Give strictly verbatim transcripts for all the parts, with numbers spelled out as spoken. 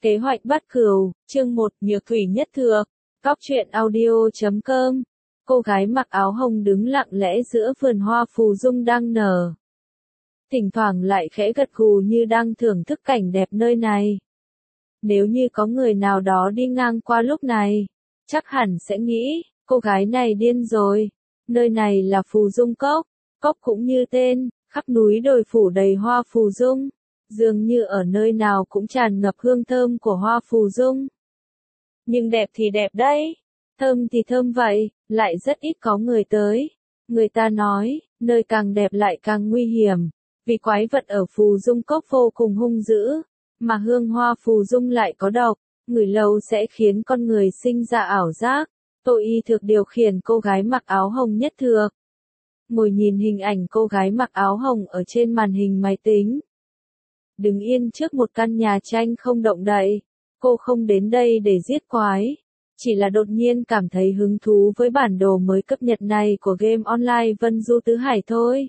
Kế hoạch bắt cừu, chương một, Nhược Thủy Nhất Thược, Cóc truyện audio chấm com. Cô gái mặc áo hồng đứng lặng lẽ giữa vườn hoa phù dung đang nở. Thỉnh thoảng lại khẽ gật gù như đang thưởng thức cảnh đẹp nơi này. Nếu như có người nào đó đi ngang qua lúc này, chắc hẳn sẽ nghĩ, cô gái này điên rồi. Nơi này là phù dung cốc, cốc cũng như tên, khắp núi đồi phủ đầy hoa phù dung. Dường như ở nơi nào cũng tràn ngập hương thơm của hoa phù dung. Nhưng đẹp thì đẹp đấy, thơm thì thơm vậy, lại rất ít có người tới. Người ta nói, nơi càng đẹp lại càng nguy hiểm, vì quái vật ở phù dung cốc vô cùng hung dữ, mà hương hoa phù dung lại có độc, ngửi lâu sẽ khiến con người sinh ra ảo giác. Tô Y Thược điều khiển cô gái mặc áo hồng Nhất Thược. Ngồi nhìn hình ảnh cô gái mặc áo hồng ở trên màn hình máy tính. Đứng yên trước một căn nhà tranh không động đậy, cô không đến đây để giết quái, chỉ là đột nhiên cảm thấy hứng thú với bản đồ mới cập nhật này của game online Vân Du Tứ Hải thôi.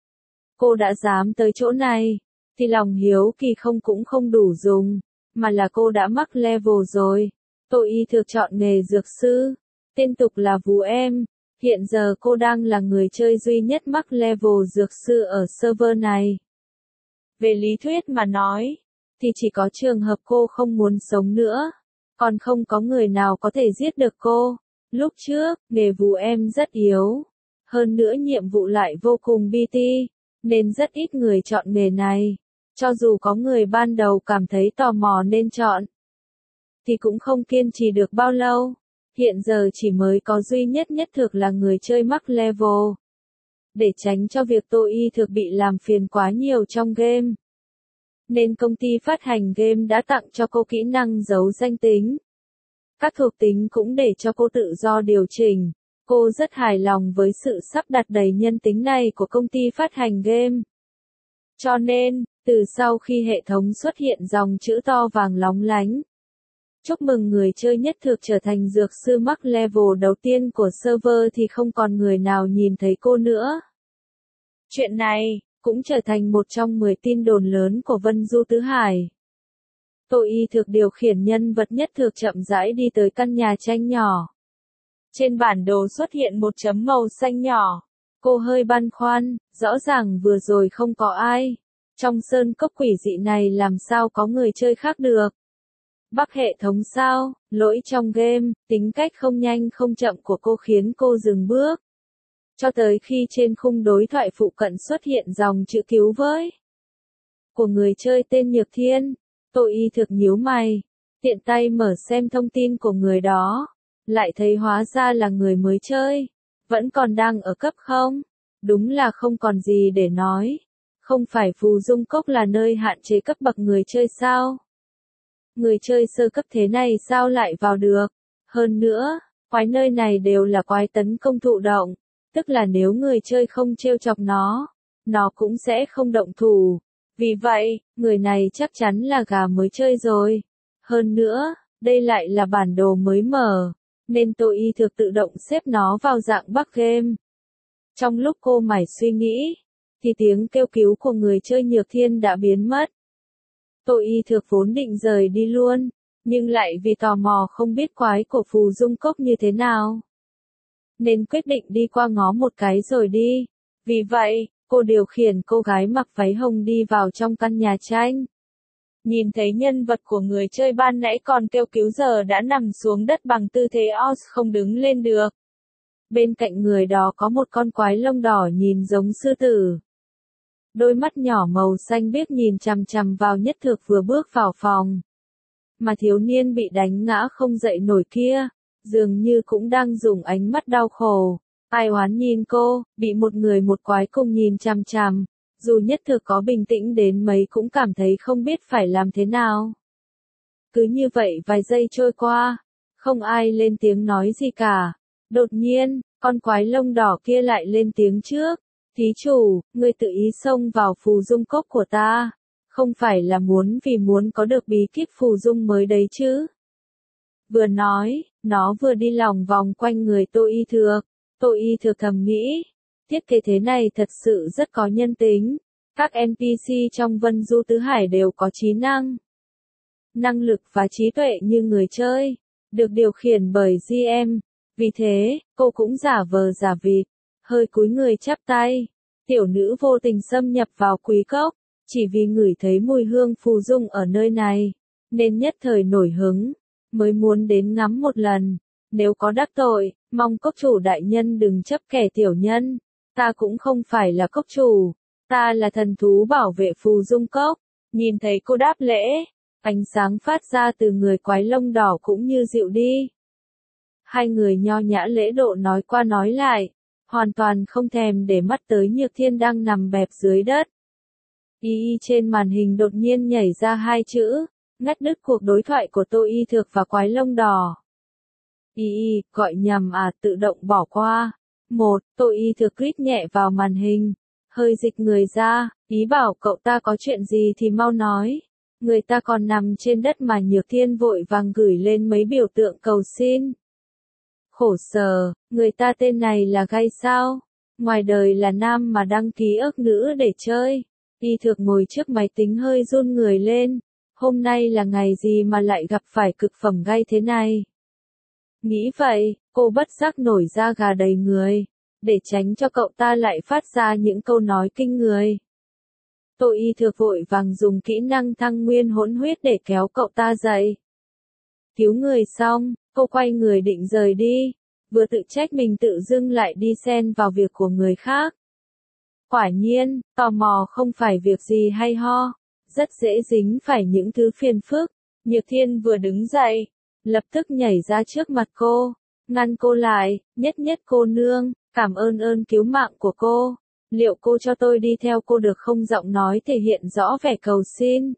Cô đã dám tới chỗ này, thì lòng hiếu kỳ không cũng không đủ dùng, mà là cô đã mắc level rồi. Tô Y Thược chọn nghề dược sư, tên tục là Vú Em, hiện giờ cô đang là người chơi duy nhất mắc level dược sư ở server này. Về lý thuyết mà nói, thì chỉ có trường hợp cô không muốn sống nữa, còn không có người nào có thể giết được cô. Lúc trước, nghề Vú Em rất yếu, hơn nữa nhiệm vụ lại vô cùng bi ti, nên rất ít người chọn nghề này. Cho dù có người ban đầu cảm thấy tò mò nên chọn, thì cũng không kiên trì được bao lâu. Hiện giờ chỉ mới có duy nhất Nhất Thược là người chơi mắc level. Để tránh cho việc Tô Y Thược bị làm phiền quá nhiều trong game, nên công ty phát hành game đã tặng cho cô kỹ năng giấu danh tính. Các thuộc tính cũng để cho cô tự do điều chỉnh. Cô rất hài lòng với sự sắp đặt đầy nhân tính này của công ty phát hành game. Cho nên, từ sau khi hệ thống xuất hiện dòng chữ to vàng lóng lánh, chúc mừng người chơi Nhất Thược trở thành dược sư mắc level đầu tiên của server, thì không còn người nào nhìn thấy cô nữa. Chuyện này cũng trở thành một trong mười tin đồn lớn của Vân Du Tứ Hải. Tô Y Thược điều khiển nhân vật Nhất Thược chậm rãi đi tới căn nhà tranh nhỏ. Trên bản đồ xuất hiện một chấm màu xanh nhỏ. Cô hơi băn khoăn, rõ ràng vừa rồi không có ai. Trong sơn cốc quỷ dị này làm sao có người chơi khác được? Bắc hệ thống sao? Lỗi trong game, tính cách không nhanh không chậm của cô khiến cô dừng bước. Cho tới khi trên khung đối thoại phụ cận xuất hiện dòng chữ cứu với của người chơi tên Nhược Thiên. Tô Y Thược nhíu mày, tiện tay mở xem thông tin của người đó, lại thấy hóa ra là người mới chơi, vẫn còn đang ở cấp không. Đúng là không còn gì để nói. Không phải phù dung cốc là nơi hạn chế cấp bậc người chơi sao? Người chơi sơ cấp thế này sao lại vào được? Hơn nữa, quái nơi này đều là quái tấn công thụ động, tức là nếu người chơi không trêu chọc nó, nó cũng sẽ không động thủ. Vì vậy, người này chắc chắn là gà mới chơi rồi. Hơn nữa, đây lại là bản đồ mới mở, nên Tô Y Thược tự động xếp nó vào dạng bắc game. Trong lúc cô mải suy nghĩ, thì tiếng kêu cứu của người chơi Nhược Thiên đã biến mất. Tô Y Thược vốn định rời đi luôn, nhưng lại vì tò mò không biết quái của phù dung cốc như thế nào, nên quyết định đi qua ngó một cái rồi đi. Vì vậy, cô điều khiển cô gái mặc váy hồng đi vào trong căn nhà tranh. Nhìn thấy nhân vật của người chơi ban nãy còn kêu cứu giờ đã nằm xuống đất bằng tư thế os không đứng lên được. Bên cạnh người đó có một con quái lông đỏ nhìn giống sư tử. Đôi mắt nhỏ màu xanh biếc nhìn chằm chằm vào Nhất Thược vừa bước vào phòng. Mà thiếu niên bị đánh ngã không dậy nổi kia, dường như cũng đang dùng ánh mắt đau khổ, ai oán nhìn cô. Bị một người một quái cùng nhìn chằm chằm, dù Nhất Thược có bình tĩnh đến mấy cũng cảm thấy không biết phải làm thế nào. Cứ như vậy vài giây trôi qua, không ai lên tiếng nói gì cả. Đột nhiên, con quái lông đỏ kia lại lên tiếng trước. Thí chủ, ngươi tự ý xông vào phù dung cốc của ta, không phải là muốn vì muốn có được bí kíp phù dung mới đấy chứ? Vừa nói, nó vừa đi lòng vòng quanh người Tô Y Thược. Tô Y Thược thầm nghĩ, thiết kế thế này thật sự rất có nhân tính. Các en pê xê trong Vân Du Tứ Hải đều có trí năng. năng lực và trí tuệ như người chơi, được điều khiển bởi giê em. Vì thế, cô cũng giả vờ giả vịt, hơi cúi người chắp tay. Tiểu nữ vô tình xâm nhập vào quý cốc, chỉ vì ngửi thấy mùi hương phù dung ở nơi này, nên nhất thời nổi hứng, mới muốn đến ngắm một lần. Nếu có đắc tội, mong cốc chủ đại nhân đừng chấp kẻ tiểu nhân. Ta cũng không phải là cốc chủ, ta là thần thú bảo vệ phù dung cốc. Nhìn thấy cô đáp lễ, ánh sáng phát ra từ người quái lông đỏ cũng như dịu đi. Hai người nho nhã lễ độ nói qua nói lại, hoàn toàn không thèm để mắt tới Nhược Thiên đang nằm bẹp dưới đất. Y y trên màn hình đột nhiên nhảy ra hai chữ, ngắt đứt cuộc đối thoại của Tô Y Thược và quái lông đỏ. Y y, gọi nhầm à, tự động bỏ qua. Một, Tô Y Thược click nhẹ vào màn hình, hơi dịch người ra, ý bảo cậu ta có chuyện gì thì mau nói. Người ta còn nằm trên đất mà Nhược Thiên vội vàng gửi lên mấy biểu tượng cầu xin. Khổ sở, người ta tên này là gay sao? Ngoài đời là nam mà đăng ký ước nữ để chơi. Y Thược ngồi trước máy tính hơi run người lên. Hôm nay là ngày gì mà lại gặp phải cực phẩm gay thế này? Nghĩ vậy, cô bất giác nổi da gà đầy người, để tránh cho cậu ta lại phát ra những câu nói kinh người. Tô Y Thược vội vàng dùng kỹ năng thăng nguyên hỗn huyết để kéo cậu ta dậy. Cứu người xong, cô quay người định rời đi, vừa tự trách mình tự dưng lại đi xen vào việc của người khác. Quả nhiên, tò mò không phải việc gì hay ho, rất dễ dính phải những thứ phiền phức. Nhược Thiên vừa đứng dậy, lập tức nhảy ra trước mặt cô, ngăn cô lại. Nhất Nhất cô nương, cảm ơn ơn cứu mạng của cô. Liệu cô cho tôi đi theo cô được không? Giọng nói thể hiện rõ vẻ cầu xin.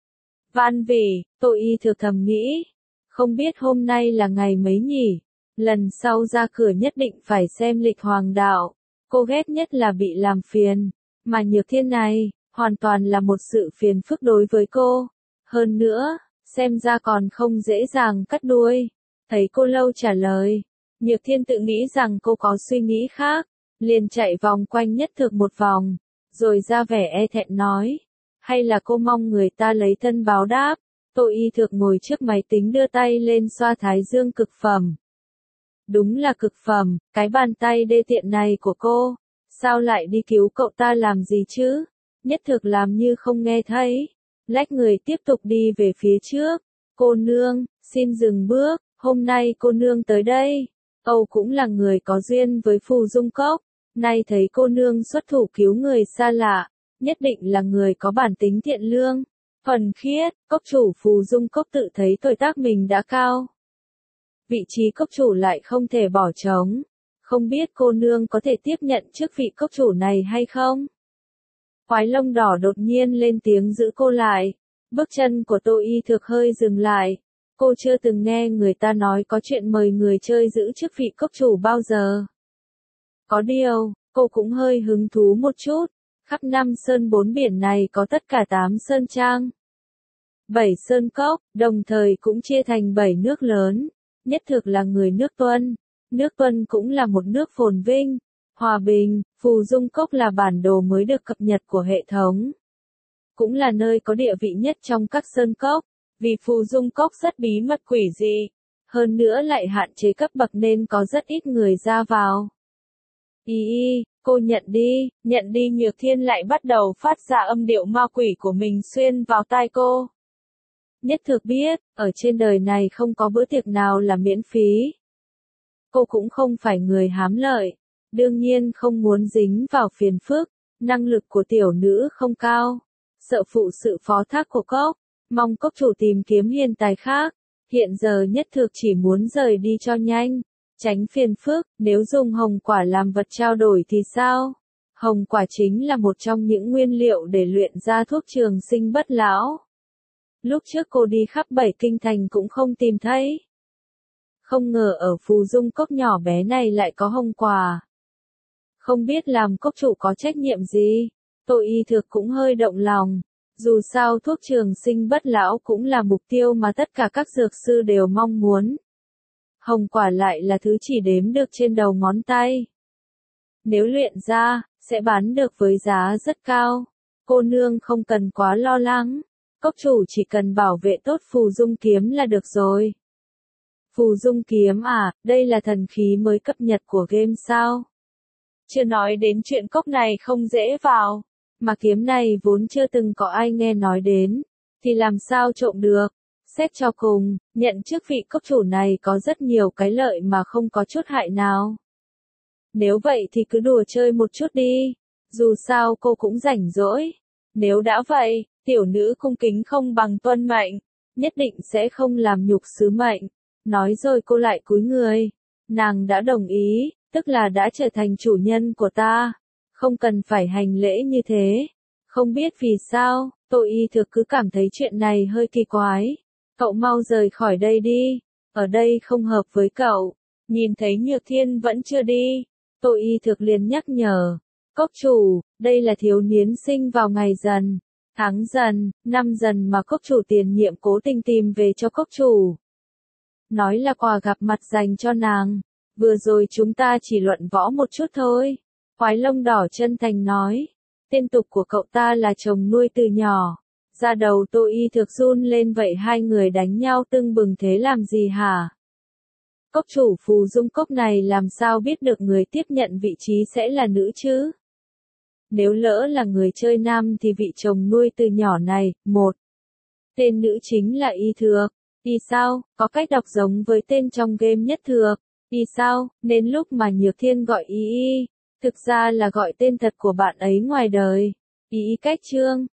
Van vỉ, Tô Y Thược thầm nghĩ. Không biết hôm nay là ngày mấy nhỉ? Lần sau ra cửa nhất định phải xem lịch hoàng đạo. Cô ghét nhất là bị làm phiền. Mà Nhược Thiên này, hoàn toàn là một sự phiền phức đối với cô. Hơn nữa, xem ra còn không dễ dàng cắt đuôi. Thấy cô lâu trả lời, Nhược Thiên tự nghĩ rằng cô có suy nghĩ khác, liền chạy vòng quanh Nhất Thược một vòng, rồi ra vẻ e thẹn nói, hay là cô mong người ta lấy thân báo đáp. Tô Y Thược ngồi trước máy tính đưa tay lên xoa thái dương. Cực phẩm. Đúng là cực phẩm, cái bàn tay đê tiện này của cô, sao lại đi cứu cậu ta làm gì chứ? Nhất Thược làm như không nghe thấy, lách người tiếp tục đi về phía trước. Cô nương, xin dừng bước, hôm nay cô nương tới đây, Âu cũng là người có duyên với phù dung cốc, nay thấy cô nương xuất thủ cứu người xa lạ, nhất định là người có bản tính thiện lương, thuần khiết. Cốc chủ phù dung cốc tự thấy tuổi tác mình đã cao, vị trí cốc chủ lại không thể bỏ trống, không biết cô nương có thể tiếp nhận chức vị cốc chủ này hay không? Quái lông đỏ đột nhiên lên tiếng giữ cô lại, bước chân của Tô Y Thược hơi dừng lại, cô chưa từng nghe người ta nói có chuyện mời người chơi giữ chức vị cốc chủ bao giờ. Có điều, cô cũng hơi hứng thú một chút, khắp năm sơn bốn biển này có tất cả tám sơn trang, bảy sơn cốc, đồng thời cũng chia thành bảy nước lớn. Nhất Thược là người nước Tuân, nước Tuân cũng là một nước phồn vinh, hòa bình. Phù dung cốc là bản đồ mới được cập nhật của hệ thống, cũng là nơi có địa vị nhất trong các sơn cốc, vì phù dung cốc rất bí mật quỷ dị, hơn nữa lại hạn chế cấp bậc nên có rất ít người ra vào. Y y, cô nhận đi, nhận đi. Nhược Thiên lại bắt đầu phát ra âm điệu ma quỷ của mình xuyên vào tai cô. Nhất Thược biết, ở trên đời này không có bữa tiệc nào là miễn phí. Cô cũng không phải người hám lợi, đương nhiên không muốn dính vào phiền phức, năng lực của tiểu nữ không cao, sợ phụ sự phó thác của cốc, mong cốc chủ tìm kiếm hiền tài khác. Hiện giờ Nhất Thược chỉ muốn rời đi cho nhanh, tránh phiền phức. Nếu dùng hồng quả làm vật trao đổi thì sao? Hồng quả chính là một trong những nguyên liệu để luyện ra thuốc trường sinh bất lão. Lúc trước cô đi khắp bảy kinh thành cũng không tìm thấy. Không ngờ ở phù dung cốc nhỏ bé này lại có hồng quả. Không biết làm cốc chủ có trách nhiệm gì? Tô Y Thược cũng hơi động lòng. Dù sao thuốc trường sinh bất lão cũng là mục tiêu mà tất cả các dược sư đều mong muốn. Hồng quả lại là thứ chỉ đếm được trên đầu ngón tay. Nếu luyện ra, sẽ bán được với giá rất cao. Cô nương không cần quá lo lắng. Cốc chủ chỉ cần bảo vệ tốt phù dung kiếm là được rồi. Phù dung kiếm à, đây là thần khí mới cập nhật của game sao? Chưa nói đến chuyện cốc này không dễ vào, mà kiếm này vốn chưa từng có ai nghe nói đến, thì làm sao trộm được? Xét cho cùng, nhận chức vị cốc chủ này có rất nhiều cái lợi mà không có chút hại nào. Nếu vậy thì cứ đùa chơi một chút đi, dù sao cô cũng rảnh rỗi. Nếu đã vậy, tiểu nữ cung kính không bằng tuân mệnh, nhất định sẽ không làm nhục sứ mệnh. Nói rồi cô lại cúi người. Nàng đã đồng ý, tức là đã trở thành chủ nhân của ta. Không cần phải hành lễ như thế. Không biết vì sao, Tô Y Thực cứ cảm thấy chuyện này hơi kỳ quái. Cậu mau rời khỏi đây đi, ở đây không hợp với cậu. Nhìn thấy Nhược Thiên vẫn chưa đi, Tô Y Thực liền nhắc nhở. Cốc chủ, đây là thiếu niên sinh vào ngày dần, tháng dần, năm dần mà cốc chủ tiền nhiệm cố tình tìm về cho cốc chủ. Nói là quà gặp mặt dành cho nàng, vừa rồi chúng ta chỉ luận võ một chút thôi. Khoái lông đỏ chân thành nói, tên tục của cậu ta là chồng nuôi từ nhỏ. Da đầu Tô Y Thực run lên, vậy hai người đánh nhau tưng bừng thế làm gì hả? Cốc chủ phù dung cốc này làm sao biết được người tiếp nhận vị trí sẽ là nữ chứ? Nếu lỡ là người chơi nam thì vị chồng nuôi từ nhỏ này, một. Tên nữ chính là Y Thược. Y sao, có cách đọc giống với tên trong game Nhất Thược. Y sao, nên lúc mà Nhược Thiên gọi Y Y, thực ra là gọi tên thật của bạn ấy ngoài đời. Y Y cách chương.